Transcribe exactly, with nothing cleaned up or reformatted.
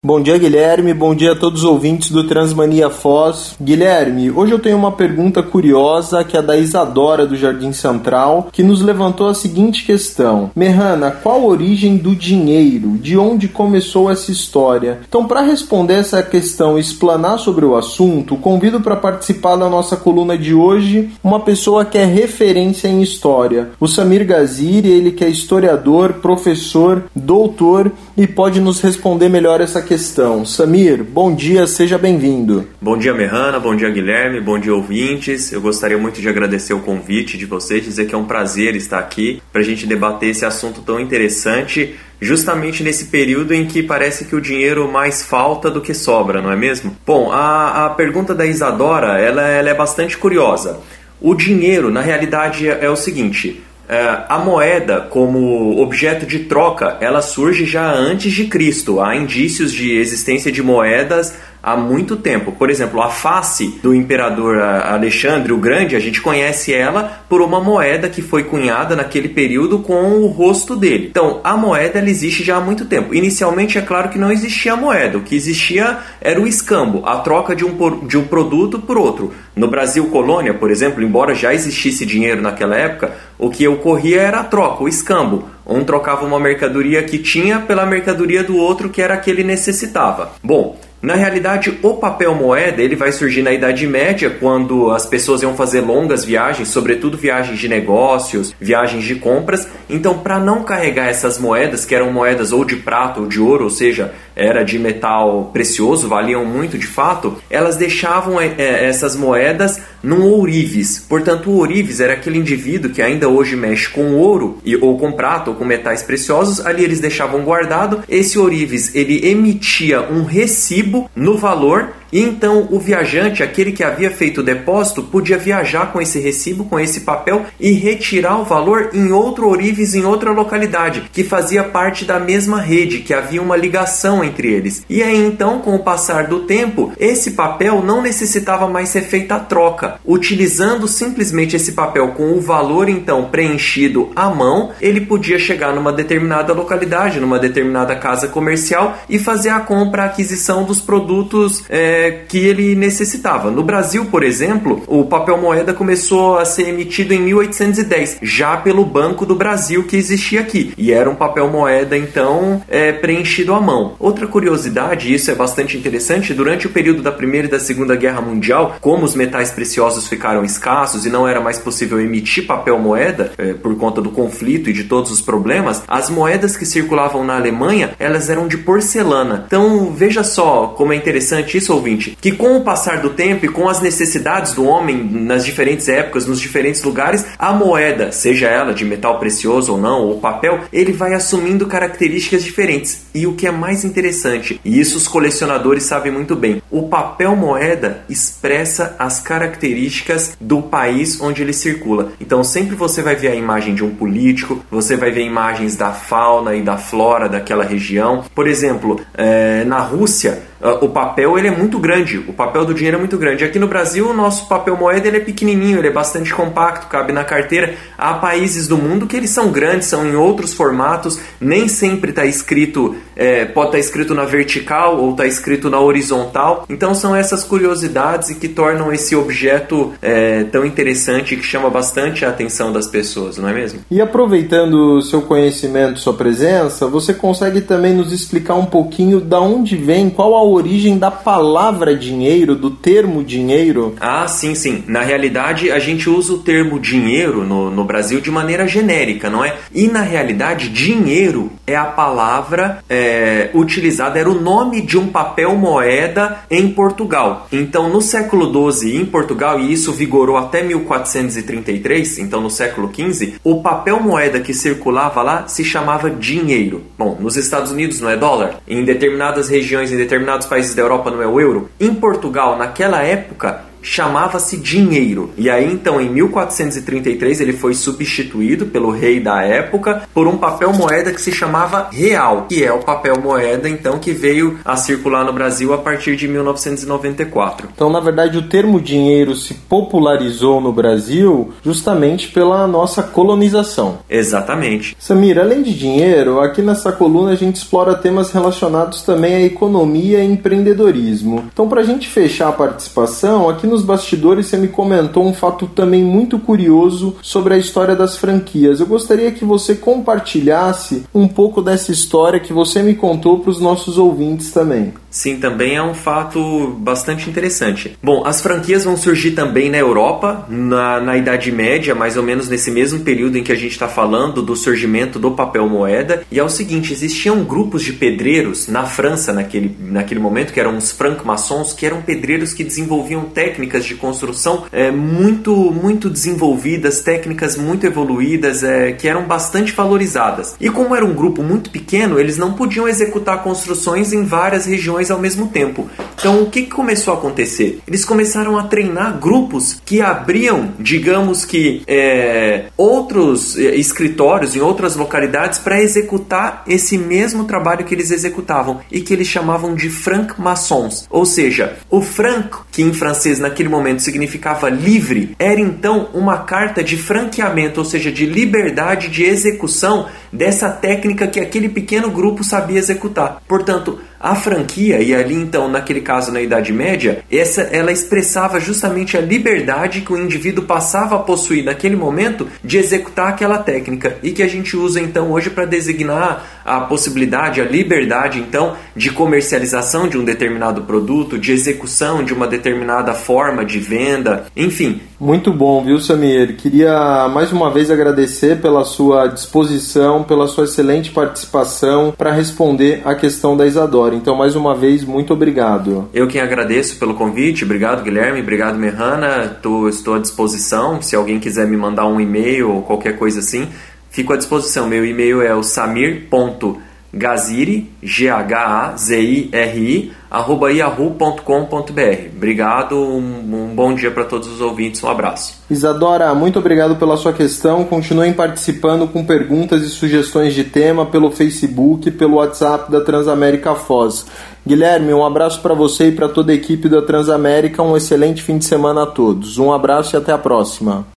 Bom dia, Guilherme. Bom dia a todos os ouvintes do Transmania Foz. Guilherme, hoje eu tenho uma pergunta curiosa que é da Isadora do Jardim Central, que nos levantou a seguinte questão. Merrana, qual a origem do dinheiro? De onde começou essa história? Então, para responder essa questão e explanar sobre o assunto, convido para participar da nossa coluna de hoje uma pessoa que é referência em história. O Samir Gaziri, ele que é historiador, professor, doutor e pode nos responder melhor essa questão. Samir, bom dia, seja bem-vindo. Bom dia, Merrana, bom dia, Guilherme, bom dia, ouvintes. Eu gostaria muito de agradecer o convite de vocês, dizer que é um prazer estar aqui para a gente debater esse assunto tão interessante, justamente nesse período em que parece que o dinheiro mais falta do que sobra, não é mesmo? Bom, a, a pergunta da Isadora, ela, ela é bastante curiosa. O dinheiro, na realidade, é, é o seguinte... Uh, a moeda como objeto de troca, ela surge já antes de Cristo. Há indícios de existência de moedas há muito tempo. Por exemplo, a face do imperador Alexandre o Grande, a gente conhece ela por uma moeda que foi cunhada naquele período com o rosto dele. Então, a moeda ela existe já há muito tempo. Inicialmente, é claro que não existia moeda. O que existia era o escambo, a troca de um, de um produto por outro. No Brasil colônia, por exemplo, embora já existisse dinheiro naquela época, o que ocorria era a troca, o escambo. Um trocava uma mercadoria que tinha pela mercadoria do outro que era a que ele necessitava. Bom, na realidade, o papel moeda ele vai surgir na Idade Média, quando as pessoas iam fazer longas viagens, sobretudo viagens de negócios, viagens de compras. Então, para não carregar essas moedas, que eram moedas ou de prata ou de ouro, ou seja, era de metal precioso, valiam muito de fato, elas deixavam é, essas moedas num ourives. Portanto, o ourives era aquele indivíduo que ainda hoje mexe com ouro, e, ou com prata, ou com metais preciosos. Ali eles deixavam guardado. Esse ourives, ele emitia um recibo no valor, e então o viajante, aquele que havia feito o depósito, podia viajar com esse recibo, com esse papel e retirar o valor em outro ourives, em outra localidade, que fazia parte da mesma rede, que havia uma ligação entre eles. E aí então, com o passar do tempo, esse papel não necessitava mais ser feita a troca. Utilizando simplesmente esse papel com o valor então preenchido à mão, ele podia chegar numa determinada localidade, numa determinada casa comercial e fazer a compra, a aquisição dos produtos é, que ele necessitava. No Brasil, por exemplo, o papel moeda começou a ser emitido em mil oitocentos e dez, já pelo Banco do Brasil que existia aqui, e era um papel moeda então é, preenchido à mão. Outra curiosidade, e isso é bastante interessante, durante o período da Primeira e da Segunda Guerra Mundial, como os metais preciosos ficaram escassos e não era mais possível emitir papel moeda é, por conta do conflito e de todos os problemas, as moedas que circulavam na Alemanha, elas eram de porcelana. Então veja só como é interessante isso, ouvinte, que com o passar do tempo e com as necessidades do homem nas diferentes épocas, nos diferentes lugares, a moeda, seja ela de metal precioso ou não, ou papel, ele vai assumindo características diferentes. E o que é mais interessante, e isso os colecionadores sabem muito bem, o papel moeda expressa as características do país onde ele circula. Então sempre você vai ver a imagem de um político, você vai ver imagens da fauna e da flora daquela região. Por exemplo, é, na Rússia, Uh, o papel ele é muito grande, o papel do dinheiro é muito grande. Aqui no Brasil o nosso papel moeda ele é pequenininho, ele é bastante compacto, cabe na carteira. Há países do mundo que eles são grandes, são em outros formatos, nem sempre está escrito, é, pode estar escrito na vertical ou está escrito na horizontal. Então são essas curiosidades e que tornam esse objeto é, tão interessante e que chama bastante a atenção das pessoas, não é mesmo? E aproveitando o seu conhecimento, sua presença, você consegue também nos explicar um pouquinho da onde vem, qual a origem da palavra dinheiro, do termo dinheiro? Ah, sim, sim. Na realidade, a gente usa o termo dinheiro no, no Brasil de maneira genérica, não é? E na realidade, dinheiro é a palavra é, utilizada, era o nome de um papel moeda em Portugal. Então, no século doze, em Portugal, e isso vigorou até mil quatrocentos e trinta e três, então no século quinze, o papel moeda que circulava lá se chamava dinheiro. Bom, nos Estados Unidos não é dólar, em determinadas regiões, em determinados países da Europa não é o euro. Em Portugal, naquela época, chamava-se dinheiro. E aí então em mil quatrocentos e trinta e três ele foi substituído pelo rei da época por um papel moeda que se chamava real, que é o papel moeda então que veio a circular no Brasil a partir de mil novecentos e noventa e quatro. Então, na verdade, o termo dinheiro se popularizou no Brasil justamente pela nossa colonização. Exatamente. Samir, além de dinheiro, aqui nessa coluna a gente explora temas relacionados também à economia e empreendedorismo. Então, para a gente fechar a participação, aqui nos bastidores você me comentou um fato também muito curioso sobre a história das franquias. Eu gostaria que você compartilhasse um pouco dessa história que você me contou para os nossos ouvintes também. Sim, também é um fato bastante interessante. Bom, as franquias vão surgir também na Europa, na, na Idade Média, mais ou menos nesse mesmo período em que a gente está falando do surgimento do papel moeda. E é o seguinte, existiam grupos de pedreiros na França naquele, naquele momento, que eram os franc-maçons, que eram pedreiros que desenvolviam técnicas de construção é, muito, muito desenvolvidas, técnicas muito evoluídas, é, que eram bastante valorizadas. E como era um grupo muito pequeno, eles não podiam executar construções em várias regiões ao mesmo tempo. Então, o que começou a acontecer? Eles começaram a treinar grupos que abriam, digamos que, é, outros escritórios em outras localidades para executar esse mesmo trabalho que eles executavam e que eles chamavam de franc-maçons. Ou seja, o franc, que em francês naquele momento significava livre, era então uma carta de franqueamento, ou seja, de liberdade de execução dessa técnica que aquele pequeno grupo sabia executar. Portanto, a franquia, e ali então, naquele caso na Idade Média, essa, ela expressava justamente a liberdade que o indivíduo passava a possuir naquele momento de executar aquela técnica e que a gente usa então hoje para designar a possibilidade, a liberdade então de comercialização de um determinado produto, de execução de uma determinada forma de venda, enfim. Muito bom, viu, Samir? Queria mais uma vez agradecer pela sua disposição, pela sua excelente participação para responder a questão da Isadora. Então, mais uma vez, muito obrigado. Eu quem agradeço pelo convite. Obrigado, Guilherme. Obrigado, Mehana. Tô, estou à disposição. Se alguém quiser me mandar um e-mail ou qualquer coisa assim, fico à disposição. Meu e-mail é o samir ponto gaziri, G H A Z I R I, arroba yahoo ponto com ponto b r. Obrigado, um, um bom dia para todos os ouvintes, um abraço. Isadora, muito obrigado pela sua questão. Continuem participando com perguntas e sugestões de tema pelo Facebook, pelo WhatsApp da Transamérica Foz. Guilherme, um abraço para você e para toda a equipe da Transamérica. Um excelente fim de semana a todos. Um abraço e até a próxima.